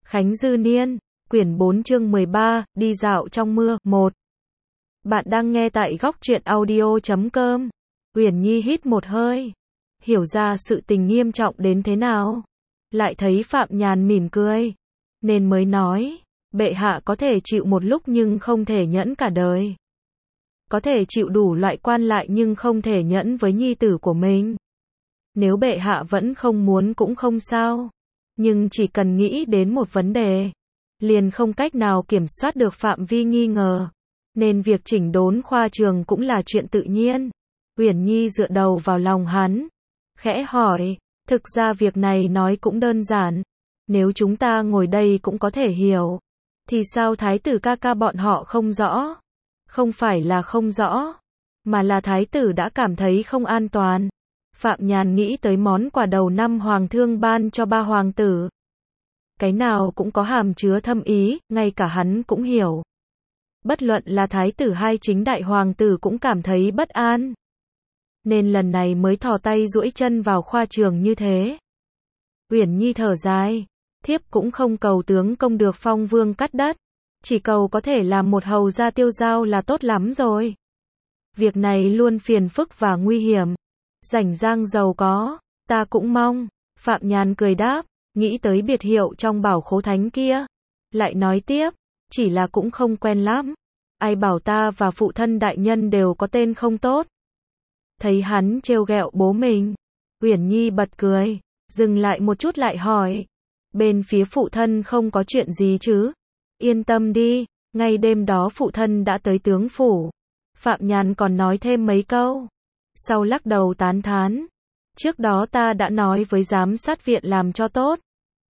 Khánh Dư Niên, quyển 4 chương 13, đi dạo trong mưa, 1. Bạn đang nghe tại góc truyện audio.com. Uyển Nhi hít một hơi, hiểu ra sự tình nghiêm trọng đến thế nào. Lại thấy Phạm Nhàn mỉm cười, nên mới nói, bệ hạ có thể chịu một lúc nhưng không thể nhẫn cả đời. Có thể chịu đủ loại quan lại nhưng không thể nhẫn với nhi tử của mình. Nếu bệ hạ vẫn không muốn cũng không sao. Nhưng chỉ cần nghĩ đến một vấn đề, liền không cách nào kiểm soát được phạm vi nghi ngờ. Nên việc chỉnh đốn khoa trường cũng là chuyện tự nhiên. Uyển Nhi dựa đầu vào lòng hắn, khẽ hỏi, thực ra việc này nói cũng đơn giản. Nếu chúng ta ngồi đây cũng có thể hiểu. Thì sao thái tử ca ca bọn họ không rõ? Không phải là không rõ, mà là thái tử đã cảm thấy không an toàn. Phạm Nhàn nghĩ tới món quà đầu năm hoàng thương ban cho ba hoàng tử. Cái nào cũng có hàm chứa thâm ý, ngay cả hắn cũng hiểu. Bất luận là thái tử hay chính đại hoàng tử cũng cảm thấy bất an. Nên lần này mới thò tay duỗi chân vào khoa trường như thế. Uyển Nhi thở dài, thiếp cũng không cầu tướng công được phong vương cắt đất. Chỉ cầu có thể làm một hầu gia tiêu dao là tốt lắm rồi. Việc này luôn phiền phức và nguy hiểm. Rảnh rang giàu có, ta cũng mong. Phạm Nhàn cười đáp, nghĩ tới biệt hiệu trong bảo khố thánh kia. Lại nói tiếp, chỉ là cũng không quen lắm. Ai bảo ta và phụ thân đại nhân đều có tên không tốt. Thấy hắn trêu ghẹo bố mình, Uyển Nhi bật cười, dừng lại một chút lại hỏi. Bên phía phụ thân không có chuyện gì chứ? Yên tâm đi, ngay đêm đó phụ thân đã tới tướng phủ. Phạm Nhàn còn nói thêm mấy câu. Sau lắc đầu tán thán. Trước đó ta đã nói với giám sát viện làm cho tốt.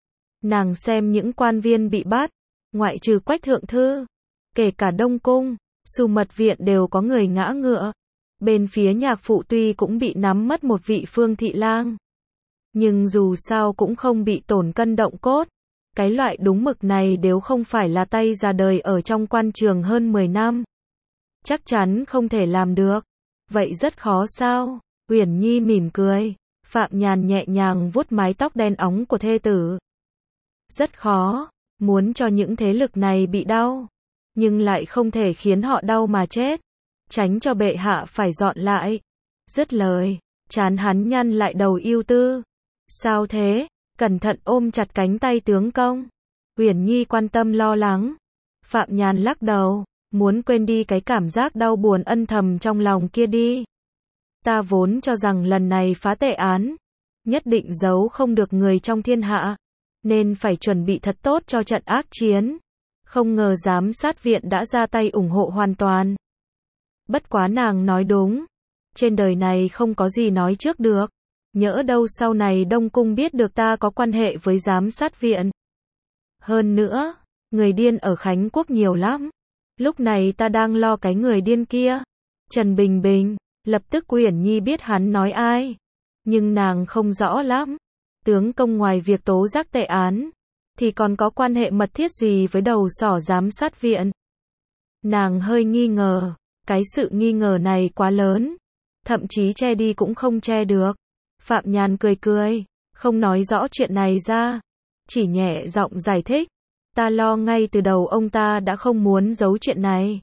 Nàng xem những quan viên bị bắt, ngoại trừ Quách thượng thư, kể cả Đông cung, Xu mật viện đều có người ngã ngựa. Bên phía nhạc phụ tuy cũng bị nắm mất một vị Phương thị lang, nhưng dù sao cũng không bị tổn cân động cốt. Cái loại đúng mực này đều không phải là tay già đời ở trong quan trường hơn 10 năm. Chắc chắn không thể làm được. Vậy rất khó sao? Uyển Nhi mỉm cười. Phạm Nhàn nhẹ nhàng vuốt mái tóc đen óng của thê tử. Rất khó. Muốn cho những thế lực này bị đau, nhưng lại không thể khiến họ đau mà chết. Tránh cho bệ hạ phải dọn lại. Dứt lời, trán hắn nhăn lại đầu ưu tư. Sao thế? Cẩn thận ôm chặt cánh tay tướng công. Uyển Nhi quan tâm lo lắng. Phạm Nhàn lắc đầu, muốn quên đi cái cảm giác đau buồn ân thầm trong lòng kia đi. Ta vốn cho rằng lần này phá tệ án, nhất định giấu không được người trong thiên hạ, nên phải chuẩn bị thật tốt cho trận ác chiến. Không ngờ giám sát viện đã ra tay ủng hộ hoàn toàn. Bất quá nàng nói đúng, trên đời này không có gì nói trước được. Nhỡ đâu sau này Đông cung biết được ta có quan hệ với giám sát viện. Hơn nữa, người điên ở Khánh Quốc nhiều lắm. Lúc này ta đang lo cái người điên kia. Trần Bình Bình, lập tức Uyển Nhi biết hắn nói ai. Nhưng nàng không rõ lắm. Tướng công ngoài việc tố giác tệ án, thì còn có quan hệ mật thiết gì với đầu sỏ giám sát viện. Nàng hơi nghi ngờ, cái sự nghi ngờ này quá lớn. Thậm chí che đi cũng không che được. Phạm Nhàn cười cười, không nói rõ chuyện này ra, chỉ nhẹ giọng giải thích. Ta lo ngay từ đầu ông ta đã không muốn giấu chuyện này.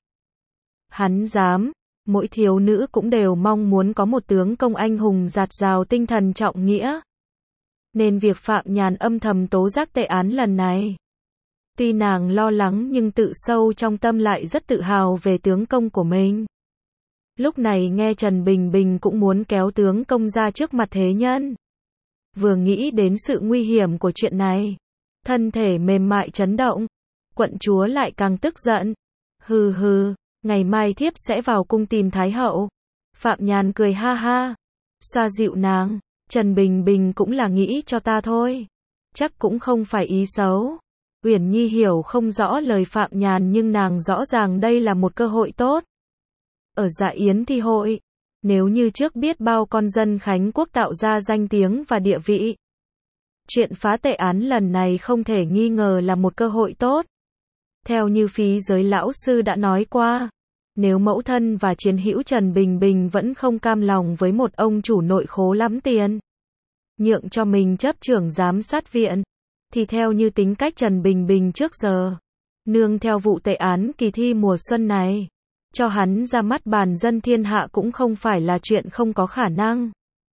Hắn dám, mỗi thiếu nữ cũng đều mong muốn có một tướng công anh hùng dạt dào tinh thần trọng nghĩa. Nên việc Phạm Nhàn âm thầm tố giác tệ án lần này, tuy nàng lo lắng nhưng tự sâu trong tâm lại rất tự hào về tướng công của mình. Lúc này nghe Trần Bình Bình cũng muốn kéo tướng công ra trước mặt thế nhân. Vừa nghĩ đến sự nguy hiểm của chuyện này, thân thể mềm mại chấn động. Quận chúa lại càng tức giận. Hừ hừ, ngày mai thiếp sẽ vào cung tìm Thái hậu. Phạm Nhàn cười ha ha, xoa dịu nàng. Trần Bình Bình cũng là nghĩ cho ta thôi, chắc cũng không phải ý xấu. Uyển Nhi hiểu không rõ lời Phạm Nhàn nhưng nàng rõ ràng đây là một cơ hội tốt. Ở dạ yến thi hội, nếu như trước biết bao con dân Khánh Quốc tạo ra danh tiếng và địa vị, chuyện phá tệ án lần này không thể nghi ngờ là một cơ hội tốt. Theo như phí giới lão sư đã nói qua, nếu mẫu thân và chiến hữu Trần Bình Bình vẫn không cam lòng với một ông chủ nội khố lắm tiền, nhượng cho mình chấp trưởng giám sát viện, thì theo như tính cách Trần Bình Bình trước giờ, nương theo vụ tệ án kỳ thi mùa xuân này, cho hắn ra mắt bàn dân thiên hạ cũng không phải là chuyện không có khả năng.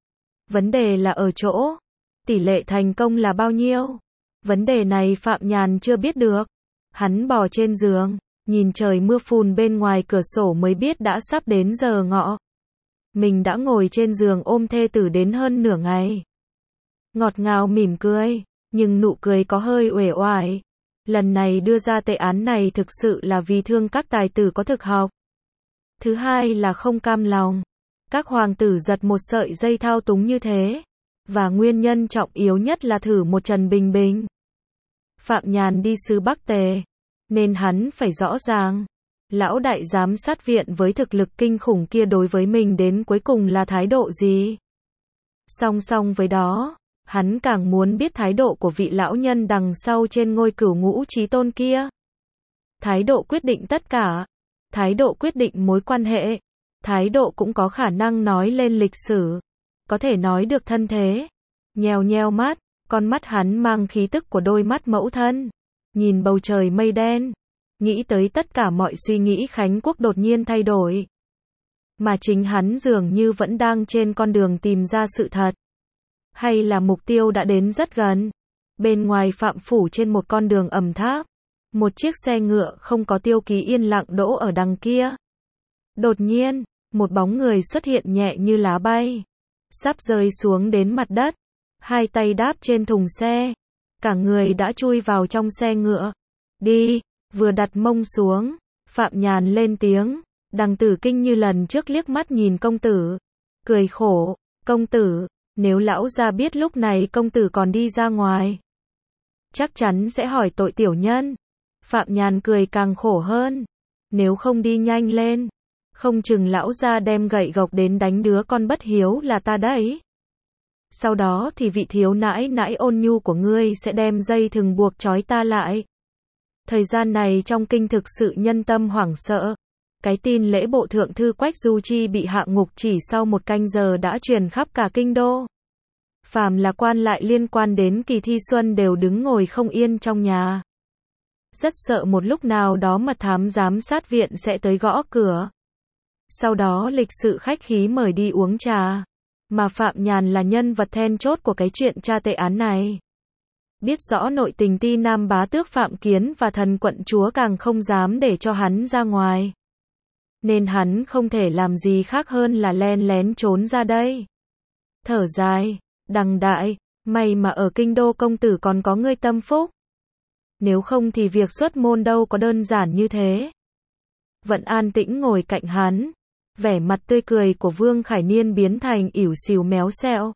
Vấn đề là ở chỗ, tỷ lệ thành công là bao nhiêu? Vấn đề này Phạm Nhàn chưa biết được. Hắn bò trên giường, nhìn trời mưa phùn bên ngoài cửa sổ mới biết đã sắp đến giờ ngọ. Mình đã ngồi trên giường ôm thê tử đến hơn nửa ngày. Ngọt ngào mỉm cười, nhưng nụ cười có hơi uể oải. Lần này đưa ra tệ án này thực sự là vì thương các tài tử có thực học. Thứ hai là không cam lòng. Các hoàng tử giật một sợi dây thao túng như thế. Và nguyên nhân trọng yếu nhất là thử một Trần Bình Bình. Phạm Nhàn đi xứ Bắc Tề, nên hắn phải rõ ràng. Lão đại giám sát viện với thực lực kinh khủng kia đối với mình đến cuối cùng là thái độ gì? Song song với đó, hắn càng muốn biết thái độ của vị lão nhân đằng sau trên ngôi cửu ngũ chí tôn kia. Thái độ quyết định tất cả. Thái độ quyết định mối quan hệ. Thái độ cũng có khả năng nói lên lịch sử. Có thể nói được thân thế. Nheo nheo mắt, con mắt hắn mang khí tức của đôi mắt mẫu thân. Nhìn bầu trời mây đen. Nghĩ tới tất cả mọi suy nghĩ Khánh Quốc đột nhiên thay đổi. Mà chính hắn dường như vẫn đang trên con đường tìm ra sự thật. Hay là mục tiêu đã đến rất gần. Bên ngoài Phạm phủ trên một con đường ẩm tháp. Một chiếc xe ngựa không có tiêu ký yên lặng đỗ ở đằng kia. Đột nhiên, một bóng người xuất hiện nhẹ như lá bay. Sắp rơi xuống đến mặt đất. Hai tay đáp trên thùng xe. Cả người đã chui vào trong xe ngựa. Đi, vừa đặt mông xuống. Phạm Nhàn lên tiếng. Đằng Tử Kinh như lần trước liếc mắt nhìn công tử. Cười khổ, công tử, nếu lão gia biết lúc này công tử còn đi ra ngoài. Chắc chắn sẽ hỏi tội tiểu nhân. Phạm Nhàn cười càng khổ hơn. Nếu không đi nhanh lên. Không chừng lão gia đem gậy gộc đến đánh đứa con bất hiếu là ta đấy. Sau đó thì vị thiếu nãi nãi ôn nhu của ngươi sẽ đem dây thừng buộc trói ta lại. Thời gian này trong kinh thực sự nhân tâm hoảng sợ. Cái tin lễ bộ thượng thư Quách Du Chi bị hạ ngục chỉ sau một canh giờ đã truyền khắp cả kinh đô. Phàm là quan lại liên quan đến kỳ thi xuân đều đứng ngồi không yên trong nhà. Rất sợ một lúc nào đó mật thám giám sát viện sẽ tới gõ cửa. Sau đó lịch sự khách khí mời đi uống trà. Mà Phạm Nhàn là nhân vật then chốt của cái chuyện tra tệ án này. Biết rõ nội tình Ti Nam bá tước Phạm Kiến và thần quận chúa càng không dám để cho hắn ra ngoài. Nên hắn không thể làm gì khác hơn là len lén trốn ra đây. Thở dài, đằng đại, may mà ở kinh đô công tử còn có ngươi tâm phúc. Nếu không thì việc xuất môn đâu có đơn giản như thế. Vẫn an tĩnh ngồi cạnh hắn. Vẻ mặt tươi cười của Vương Khải Niên biến thành ỉu xìu méo xẹo.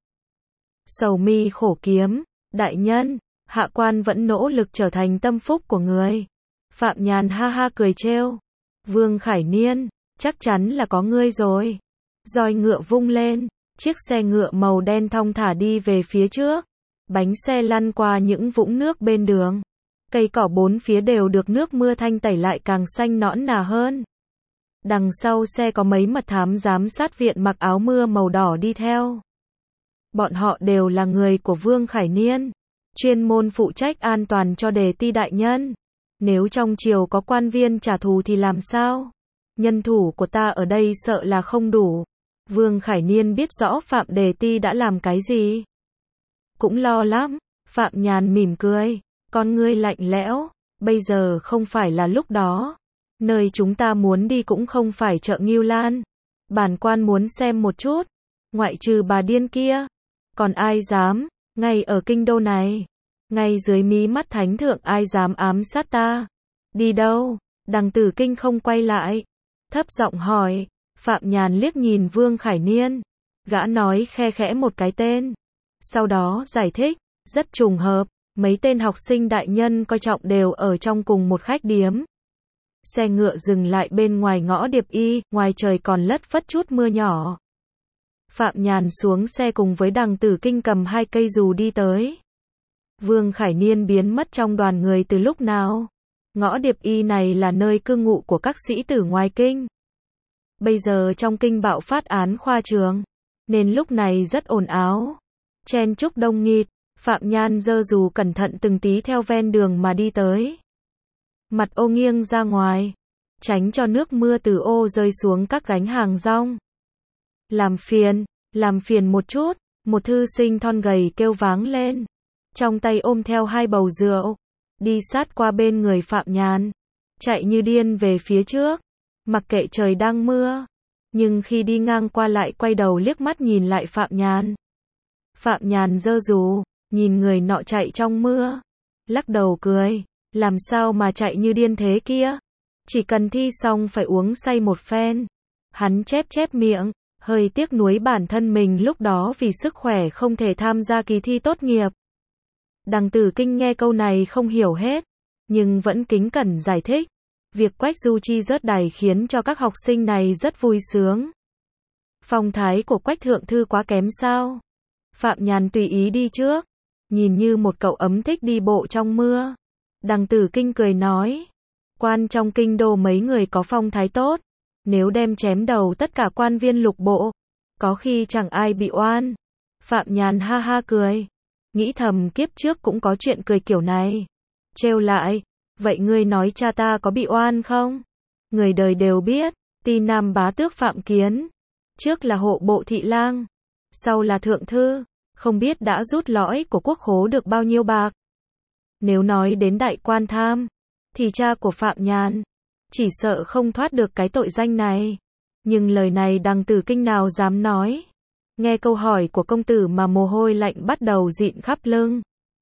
Sầu mi khổ kiếm, đại nhân, hạ quan vẫn nỗ lực trở thành tâm phúc của người. Phạm Nhàn ha ha cười trêu. Vương Khải Niên, chắc chắn là có ngươi rồi. Roi ngựa vung lên, chiếc xe ngựa màu đen thong thả đi về phía trước. Bánh xe lăn qua những vũng nước bên đường. Cây cỏ bốn phía đều được nước mưa thanh tẩy lại càng xanh nõn nà hơn. Đằng sau xe có mấy mật thám giám sát viện mặc áo mưa màu đỏ đi theo. Bọn họ đều là người của Vương Khải Niên, chuyên môn phụ trách an toàn cho Đề Ti đại nhân. Nếu trong triều có quan viên trả thù thì làm sao? Nhân thủ của ta ở đây sợ là không đủ. Vương Khải Niên biết rõ Phạm Đề Ti đã làm cái gì. Cũng lo lắm. Phạm Nhàn mỉm cười, con ngươi lạnh lẽo. Bây giờ không phải là lúc đó. Nơi chúng ta muốn đi cũng không phải chợ Ngưu Lan. Bản quan muốn xem một chút. Ngoại trừ bà điên kia. Còn ai dám, ngay ở kinh đô này. Ngay dưới mí mắt thánh thượng ai dám ám sát ta. Đi đâu? Đằng Tử Kinh không quay lại. Thấp giọng hỏi. Phạm Nhàn liếc nhìn Vương Khải Niên. Gã nói khe khẽ một cái tên. Sau đó giải thích. Rất trùng hợp. Mấy tên học sinh đại nhân coi trọng đều ở trong cùng một khách điếm. Xe ngựa dừng lại bên ngoài ngõ Điệp Y, ngoài trời còn lất phất chút mưa nhỏ. Phạm Nhàn xuống xe cùng với Đằng Tử Kinh cầm 2 cây dù đi tới. Vương Khải Niên biến mất trong đoàn người từ lúc nào? Ngõ Điệp Y này là nơi cư ngụ của các sĩ tử ngoài kinh. Bây giờ trong kinh bạo phát án khoa trường, nên lúc này rất ồn ào. Chen chúc đông nghịt. Phạm Nhan giơ dù cẩn thận từng tí theo ven đường mà đi tới. Mặt ô nghiêng ra ngoài, tránh cho nước mưa từ ô rơi xuống các gánh hàng rong. Làm phiền một chút, một thư sinh thon gầy kêu váng lên. Trong tay ôm theo 2 bầu rượu, đi sát qua bên người Phạm Nhan, chạy như điên về phía trước, mặc kệ trời đang mưa. Nhưng khi đi ngang qua lại quay đầu liếc mắt nhìn lại Phạm Nhan. Phạm Nhan giơ dù, nhìn người nọ chạy trong mưa, lắc đầu cười, làm sao mà chạy như điên thế kia? Chỉ cần thi xong phải uống say một phen. Hắn chép miệng, hơi tiếc nuối bản thân mình lúc đó vì sức khỏe không thể tham gia kỳ thi tốt nghiệp. Đằng Tử Kinh nghe câu này không hiểu hết, nhưng vẫn kính cẩn giải thích. Việc Quách Du Chi rớt đài khiến cho các học sinh này rất vui sướng. Phong thái của Quách thượng thư quá kém sao? Phạm Nhan tùy ý đi trước, nhìn như một cậu ấm thích đi bộ trong mưa. Đằng Tử Kinh cười nói, quan trong kinh đô mấy người có phong thái tốt, nếu đem chém đầu tất cả quan viên lục bộ, có khi chẳng ai bị oan. Phạm Nhan ha ha cười, nghĩ thầm kiếp trước cũng có chuyện cười kiểu này. Trêu lại, vậy ngươi nói cha ta có bị oan không? Người đời đều biết, Ti Nam bá tước Phạm Kiến, trước là hộ bộ thị lang, sau là thượng thư, không biết đã rút lõi của quốc khố được bao nhiêu bạc. Nếu nói đến đại quan tham, thì cha của Phạm Nhan chỉ sợ không thoát được cái tội danh này. Nhưng lời này Đằng Tử Kinh nào dám nói. Nghe câu hỏi của công tử mà mồ hôi lạnh bắt đầu dịn khắp lưng.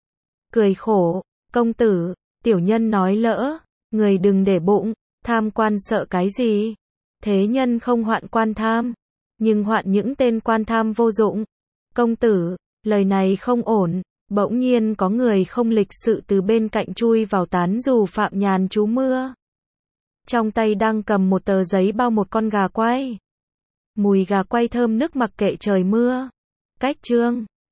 Cười khổ, công tử, tiểu nhân nói lỡ, người đừng để bụng, tham quan sợ cái gì? Thế nhân không hoạn quan tham, nhưng hoạn những tên quan tham vô dụng. Công tử, lời này không ổn. Bỗng nhiên có người không lịch sự từ bên cạnh chui vào tán dù Phạm Nhan trú mưa. Trong tay đang cầm một tờ giấy bao một con gà quay. Mùi gà quay thơm nức mặc kệ trời mưa. Cách chương